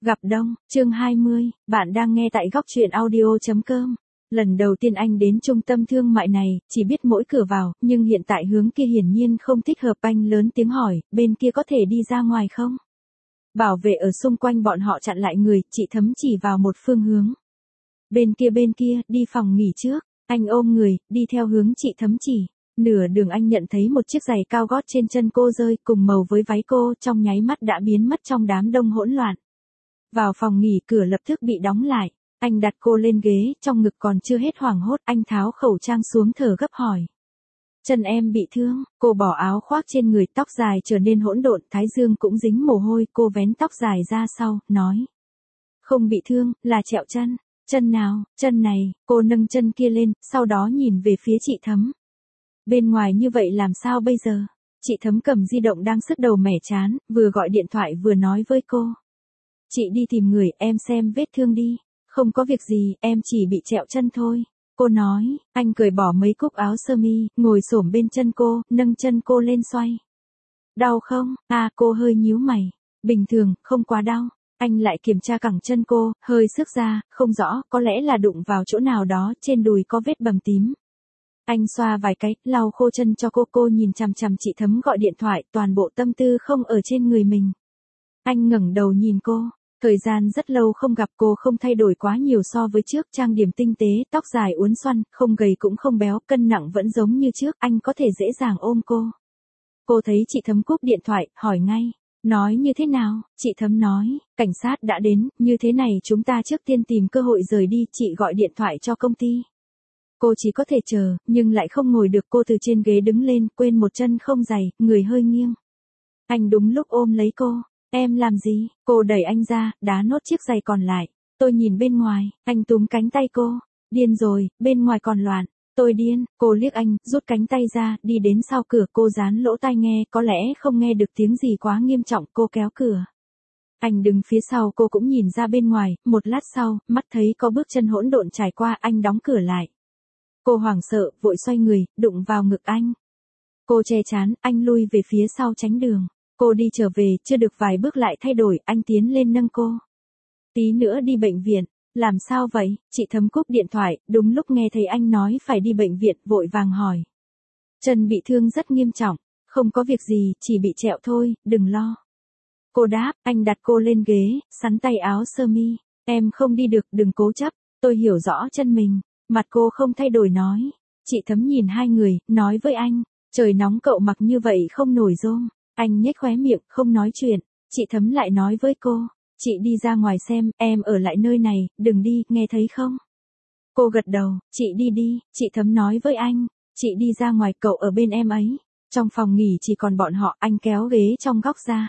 Gặp Đông, chương 20, bạn đang nghe tại góc truyện audio.com. Lần đầu tiên anh đến trung tâm thương mại này, chỉ biết mỗi cửa vào, nhưng hiện tại hướng kia hiển nhiên không thích hợp. Anh lớn tiếng hỏi, bên kia có thể đi ra ngoài không? Bảo vệ ở xung quanh bọn họ chặn lại người, chị Thấm chỉ vào một phương hướng. Bên kia, đi phòng nghỉ trước. Anh ôm người, đi theo hướng chị Thấm chỉ. Nửa đường anh nhận thấy một chiếc giày cao gót trên chân cô rơi, cùng màu với váy cô, trong nháy mắt đã biến mất trong đám đông hỗn loạn. Vào phòng nghỉ, cửa lập tức bị đóng lại. Anh đặt cô lên ghế, trong ngực còn chưa hết hoảng hốt, anh tháo khẩu trang xuống thở gấp hỏi. Chân em bị thương, cô bỏ áo khoác trên người, tóc dài trở nên hỗn độn, thái dương cũng dính mồ hôi, cô vén tóc dài ra sau, nói. Không bị thương, là trẹo chân. Chân nào, chân này, cô nâng chân kia lên, sau đó nhìn về phía chị Thấm. Bên ngoài như vậy làm sao bây giờ? Chị Thấm cầm di động đang sứt đầu mẻ chán, vừa gọi điện thoại vừa nói với cô. Chị đi tìm người, em xem vết thương đi. Không có việc gì, em chỉ bị trẹo chân thôi. Cô nói, anh cởi bỏ mấy cúc áo sơ mi, ngồi xổm bên chân cô, nâng chân cô lên xoay. Đau không? Cô hơi nhíu mày. Bình thường, không quá đau. Anh lại kiểm tra cẳng chân cô, hơi xước ra, không rõ, có lẽ là đụng vào chỗ nào đó, trên đùi có vết bầm tím. Anh xoa vài cái, lau khô chân cho cô nhìn chằm chằm chị Thấm gọi điện thoại, toàn bộ tâm tư không ở trên người mình. Anh ngẩng đầu nhìn cô. Thời gian rất lâu không gặp, cô không thay đổi quá nhiều so với trước, trang điểm tinh tế, tóc dài uốn xoăn, không gầy cũng không béo, cân nặng vẫn giống như trước, anh có thể dễ dàng ôm cô. Cô thấy chị Thấm cúp điện thoại, hỏi ngay, nói như thế nào? Chị Thấm nói, cảnh sát đã đến, như thế này chúng ta trước tiên tìm cơ hội rời đi, chị gọi điện thoại cho công ty. Cô chỉ có thể chờ, nhưng lại không ngồi được, cô từ trên ghế đứng lên, quên một chân không giày, người hơi nghiêng. Anh đúng lúc ôm lấy cô. Em làm gì? Cô đẩy anh ra, đá nốt chiếc giày còn lại. Tôi nhìn bên ngoài, anh túm cánh tay cô. Điên rồi, bên ngoài còn loạn. Tôi điên, cô liếc anh, rút cánh tay ra, đi đến sau cửa, cô dán lỗ tai nghe, có lẽ không nghe được tiếng gì quá nghiêm trọng, cô kéo cửa. Anh đứng phía sau, cô cũng nhìn ra bên ngoài, một lát sau, mắt thấy có bước chân hỗn độn trải qua, anh đóng cửa lại. Cô hoảng sợ, vội xoay người, đụng vào ngực anh. Cô che chán, anh lui về phía sau tránh đường. Cô đi trở về, chưa được vài bước lại thay đổi, anh tiến lên nâng cô. Tí nữa đi bệnh viện. Làm sao vậy? Chị Thấm cúp điện thoại, đúng lúc nghe thấy anh nói phải đi bệnh viện, vội vàng hỏi. Chân bị thương rất nghiêm trọng, không có việc gì, chỉ bị trẹo thôi, đừng lo. Cô đáp, anh đặt cô lên ghế, sắn tay áo sơ mi. Em không đi được, đừng cố chấp, tôi hiểu rõ chân mình. Mặt cô không thay đổi nói. Chị Thấm nhìn hai người, nói với anh, trời nóng cậu mặc như vậy không nổi rôm. Anh nhếch khóe miệng, không nói chuyện. Chị Thấm lại nói với cô, chị đi ra ngoài xem, em ở lại nơi này, đừng đi, nghe thấy không? Cô gật đầu, chị đi đi, chị Thấm nói với anh, chị đi ra ngoài, cậu ở bên em ấy. Trong phòng nghỉ chỉ còn bọn họ, anh kéo ghế trong góc ra.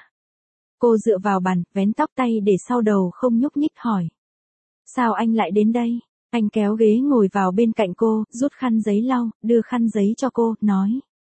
Cô dựa vào bàn, vén tóc tay để sau đầu không nhúc nhích hỏi. Sao anh lại đến đây? Anh kéo ghế ngồi vào bên cạnh cô, rút khăn giấy lau, đưa khăn giấy cho cô, nói.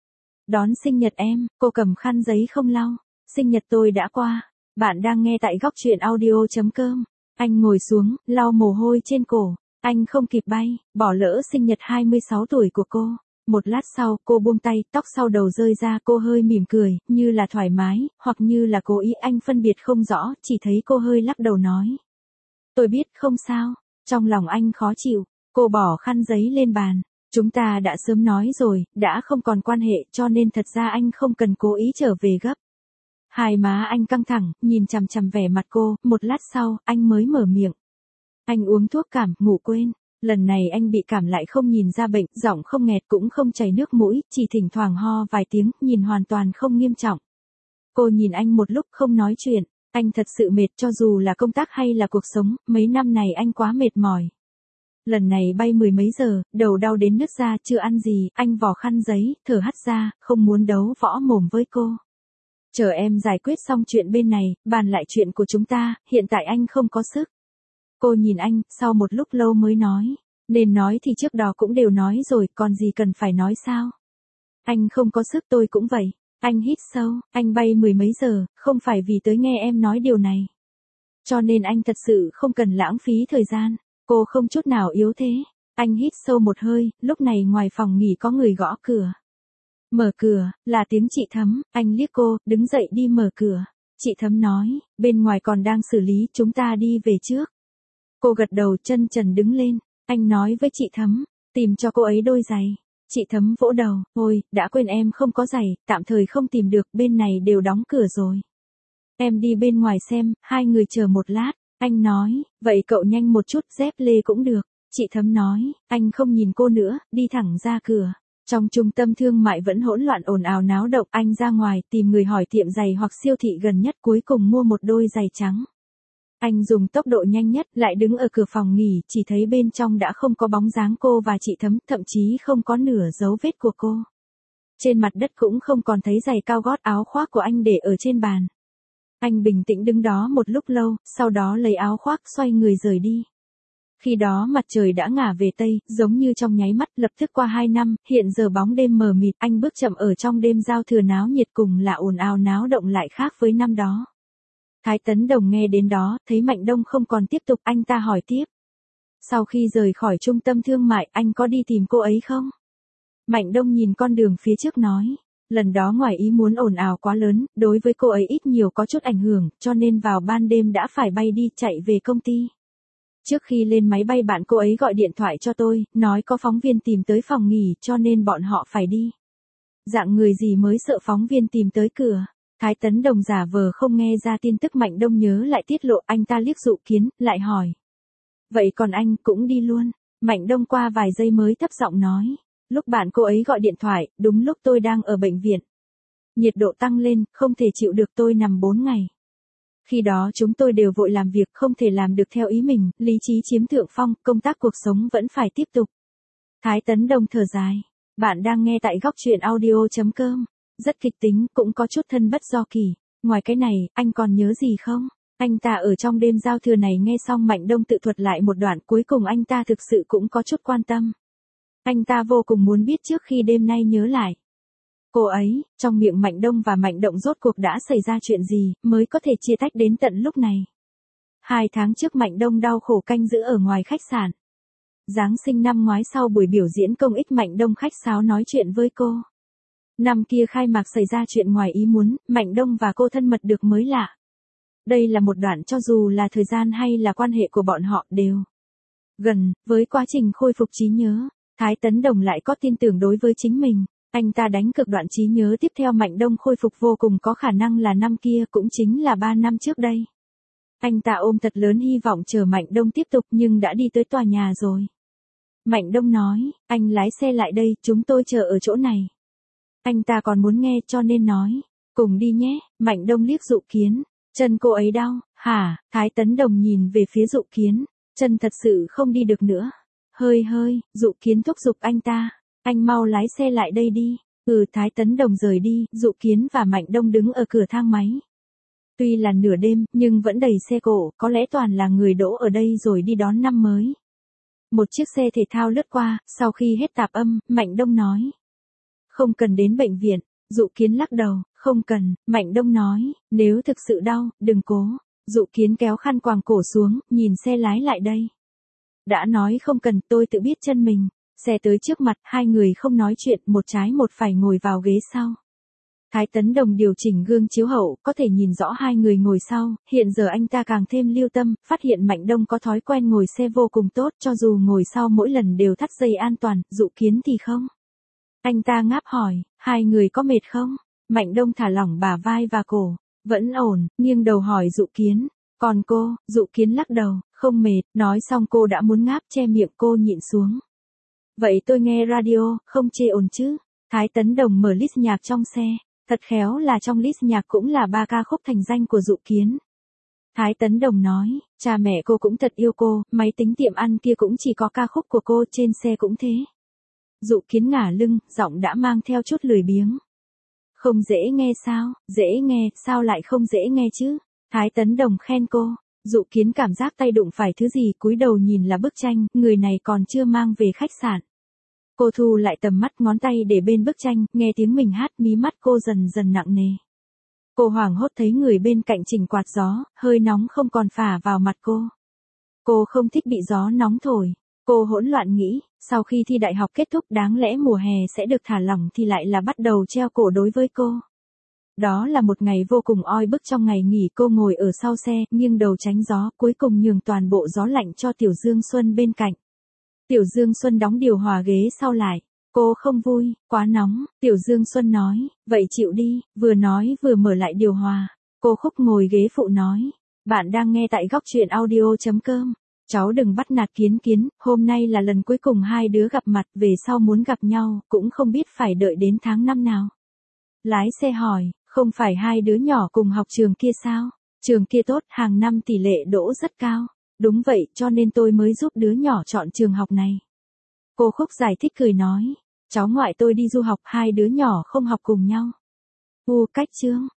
Đón sinh nhật em, cô cầm khăn giấy không lau. Sinh nhật tôi đã qua. Bạn đang nghe tại góc truyện audio.com. Anh ngồi xuống, lau mồ hôi trên cổ. Anh không kịp bay, bỏ lỡ sinh nhật 26 tuổi của cô. Một lát sau, cô buông tay, tóc sau đầu rơi ra, cô hơi mỉm cười, như là thoải mái, hoặc như là cố ý, anh phân biệt không rõ, chỉ thấy cô hơi lắc đầu nói. Tôi biết, không sao. Trong lòng anh khó chịu, cô bỏ khăn giấy lên bàn. Chúng ta đã sớm nói rồi, đã không còn quan hệ, cho nên thật ra anh không cần cố ý trở về gấp. Hai má anh căng thẳng, nhìn chằm chằm vẻ mặt cô, một lát sau, anh mới mở miệng. Anh uống thuốc cảm, ngủ quên. Lần này anh bị cảm lại không nhìn ra bệnh, giọng không nghẹt cũng không chảy nước mũi, chỉ thỉnh thoảng ho vài tiếng, nhìn hoàn toàn không nghiêm trọng. Cô nhìn anh một lúc không nói chuyện, anh thật sự mệt, cho dù là công tác hay là cuộc sống, mấy năm này anh quá mệt mỏi. Lần này bay mười mấy giờ, đầu đau đến nứt ra, chưa ăn gì, anh vò khăn giấy, thở hắt ra, không muốn đấu võ mồm với cô. Chờ em giải quyết xong chuyện bên này, bàn lại chuyện của chúng ta, hiện tại anh không có sức. Cô nhìn anh, sau một lúc lâu mới nói. Nên nói thì trước đó cũng đều nói rồi, còn gì cần phải nói sao? Anh không có sức, tôi cũng vậy. Anh hít sâu, anh bay mười mấy giờ, không phải vì tới nghe em nói điều này. Cho nên anh thật sự không cần lãng phí thời gian. Cô không chút nào yếu thế. Anh hít sâu một hơi, lúc này ngoài phòng nghỉ có người gõ cửa. Mở cửa, là tiếng chị Thấm, anh liếc cô, đứng dậy đi mở cửa. Chị Thấm nói, bên ngoài còn đang xử lý, chúng ta đi về trước. Cô gật đầu, chân trần đứng lên. Anh nói với chị Thấm, tìm cho cô ấy đôi giày. Chị Thấm vỗ đầu, ôi, đã quên em không có giày, tạm thời không tìm được, bên này đều đóng cửa rồi. Em đi bên ngoài xem, hai người chờ một lát. Anh nói, vậy cậu nhanh một chút, dép lê cũng được. Chị Thấm nói, anh không nhìn cô nữa, đi thẳng ra cửa. Trong trung tâm thương mại vẫn hỗn loạn ồn ào náo động, anh ra ngoài tìm người hỏi tiệm giày hoặc siêu thị gần nhất, cuối cùng mua một đôi giày trắng. Anh dùng tốc độ nhanh nhất, lại đứng ở cửa phòng nghỉ, chỉ thấy bên trong đã không có bóng dáng cô và chị Thấm, thậm chí không có nửa dấu vết của cô. Trên mặt đất cũng không còn thấy giày cao gót, áo khoác của anh để ở trên bàn. Anh bình tĩnh đứng đó một lúc lâu, sau đó lấy áo khoác xoay người rời đi. Khi đó mặt trời đã ngả về Tây, giống như trong nháy mắt, lập tức qua 2 năm, hiện giờ bóng đêm mờ mịt, anh bước chậm ở trong đêm giao thừa náo nhiệt, cùng là ồn ào náo động lại khác với năm đó. Thái Tấn Đồng nghe đến đó, thấy Mạnh Đông không còn tiếp tục, anh ta hỏi tiếp. Sau khi rời khỏi trung tâm thương mại, anh có đi tìm cô ấy không? Mạnh Đông nhìn con đường phía trước nói. Lần đó ngoài ý muốn ồn ào quá lớn, đối với cô ấy ít nhiều có chút ảnh hưởng, cho nên vào ban đêm đã phải bay đi, chạy về công ty. Trước khi lên máy bay bạn cô ấy gọi điện thoại cho tôi, nói có phóng viên tìm tới phòng nghỉ, cho nên bọn họ phải đi. Dạng người gì mới sợ phóng viên tìm tới cửa. Thái Tấn Đồng giả vờ không nghe ra tin tức Mạnh Đông nhớ lại tiết lộ, anh ta liếc Dụ Kiến, lại hỏi. Vậy còn anh cũng đi luôn. Mạnh Đông qua vài giây mới thấp giọng nói. Lúc bạn cô ấy gọi điện thoại, đúng lúc tôi đang ở bệnh viện. Nhiệt độ tăng lên, không thể chịu được, tôi nằm 4 ngày. Khi đó chúng tôi đều vội làm việc, không thể làm được theo ý mình, lý trí chiếm thượng phong, công tác cuộc sống vẫn phải tiếp tục. Thái Tấn Đồng thở dài. Bạn đang nghe tại góc truyện audio.com. Rất kịch tính, cũng có chút thân bất do kỳ. Ngoài cái này, anh còn nhớ gì không? Anh ta ở trong đêm giao thừa này nghe xong Mạnh Đông tự thuật lại một đoạn, cuối cùng anh ta thực sự cũng có chút quan tâm. Anh ta vô cùng muốn biết trước khi đêm nay nhớ lại. Cô ấy, trong miệng Mạnh Đông và Mạnh Động rốt cuộc đã xảy ra chuyện gì, mới có thể chia tách đến tận lúc này. 2 tháng trước Mạnh Đông đau khổ canh giữ ở ngoài khách sạn. Giáng sinh năm ngoái sau buổi biểu diễn công ích Mạnh Đông khách sáo nói chuyện với cô. Năm kia khai mạc xảy ra chuyện ngoài ý muốn, Mạnh Đông và cô thân mật được mới lạ. Đây là một đoạn cho dù là thời gian hay là quan hệ của bọn họ đều gần, với quá trình khôi phục trí nhớ, Thái Tấn Đồng lại có tin tưởng đối với chính mình. Anh ta đánh cực đoạn trí nhớ tiếp theo Mạnh Đông khôi phục vô cùng có khả năng là năm kia, cũng chính là 3 năm trước đây. Anh ta ôm thật lớn hy vọng chờ Mạnh Đông tiếp tục, nhưng đã đi tới tòa nhà rồi. Mạnh Đông nói, anh lái xe lại đây, chúng tôi chờ ở chỗ này. Anh ta còn muốn nghe cho nên nói, cùng đi nhé. Mạnh Đông liếc Dụ Kiến, chân cô ấy đau, hả? Thái Tấn Đồng nhìn về phía Dụ Kiến, chân thật sự không đi được nữa. Hơi, Dụ Kiến thúc giục anh ta, anh mau lái xe lại đây đi. Thái Tấn Đồng rời đi, Dụ Kiến và Mạnh Đông đứng ở cửa thang máy. Tuy là nửa đêm, nhưng vẫn đầy xe cộ, có lẽ toàn là người đỗ ở đây rồi đi đón năm mới. Một chiếc xe thể thao lướt qua, sau khi hết tạp âm, Mạnh Đông nói. Không cần đến bệnh viện. Dụ Kiến lắc đầu, không cần. Mạnh Đông nói, nếu thực sự đau, đừng cố. Dụ Kiến kéo khăn quàng cổ xuống, nhìn xe lái lại đây. Đã nói không cần, tôi tự biết chân mình. Xe tới trước mặt, hai người không nói chuyện, một trái một phải ngồi vào ghế sau. Thái Tấn Đồng điều chỉnh gương chiếu hậu, có thể nhìn rõ hai người ngồi sau, hiện giờ anh ta càng thêm lưu tâm, phát hiện Mạnh Đông có thói quen ngồi xe vô cùng tốt, cho dù ngồi sau mỗi lần đều thắt dây an toàn, Dụ Kiến thì không. Anh ta ngáp hỏi, hai người có mệt không? Mạnh Đông thả lỏng bả vai và cổ, vẫn ổn, nghiêng đầu hỏi Dụ Kiến, còn cô? Dụ Kiến lắc đầu, không mệt, nói xong cô đã muốn ngáp, che miệng cô nhịn xuống. Vậy tôi nghe radio, không chê ồn chứ? Thái Tấn Đồng mở list nhạc trong xe, thật khéo là trong list nhạc cũng là 3 ca khúc thành danh của Dụ Kiến. Thái Tấn Đồng nói, cha mẹ cô cũng thật yêu cô, máy tính tiệm ăn kia cũng chỉ có ca khúc của cô, trên xe cũng thế. Dụ Kiến ngả lưng, giọng đã mang theo chút lười biếng. Không dễ nghe sao? Dễ nghe, sao lại không dễ nghe chứ? Thái Tấn Đồng khen cô. Dụ Kiến cảm giác tay đụng phải thứ gì, cúi đầu nhìn là bức tranh, người này còn chưa mang về khách sạn. Cô thu lại tầm mắt, ngón tay để bên bức tranh, nghe tiếng mình hát, mí mắt cô dần dần nặng nề. Cô hoảng hốt thấy người bên cạnh chỉnh quạt gió, hơi nóng không còn phả vào mặt cô. Cô không thích bị gió nóng thổi. Cô hỗn loạn nghĩ, sau khi thi đại học kết thúc đáng lẽ mùa hè sẽ được thả lỏng thì lại là bắt đầu treo cổ đối với cô. Đó là một ngày vô cùng oi bức. Trong ngày nghỉ cô ngồi ở sau xe, nghiêng đầu tránh gió, cuối cùng nhường toàn bộ gió lạnh cho Tiểu Dương Xuân bên cạnh. Tiểu Dương Xuân đóng điều hòa ghế sau lại. Cô không vui, quá nóng, Tiểu Dương Xuân nói, vậy chịu đi, vừa nói vừa mở lại điều hòa. Cô Khúc ngồi ghế phụ nói, bạn đang nghe tại góc truyện audio.com. Cháu đừng bắt nạt Kiến Kiến, hôm nay là lần cuối cùng hai đứa gặp mặt, về sau muốn gặp nhau, cũng không biết phải đợi đến tháng 5 nào. Lái xe hỏi, không phải hai đứa nhỏ cùng học trường kia sao? Trường kia tốt, hàng năm tỷ lệ đỗ rất cao. Đúng vậy, cho nên tôi mới giúp đứa nhỏ chọn trường học này. Cô Khúc giải thích cười nói, cháu ngoại tôi đi du học, hai đứa nhỏ không học cùng nhau. Cách chương.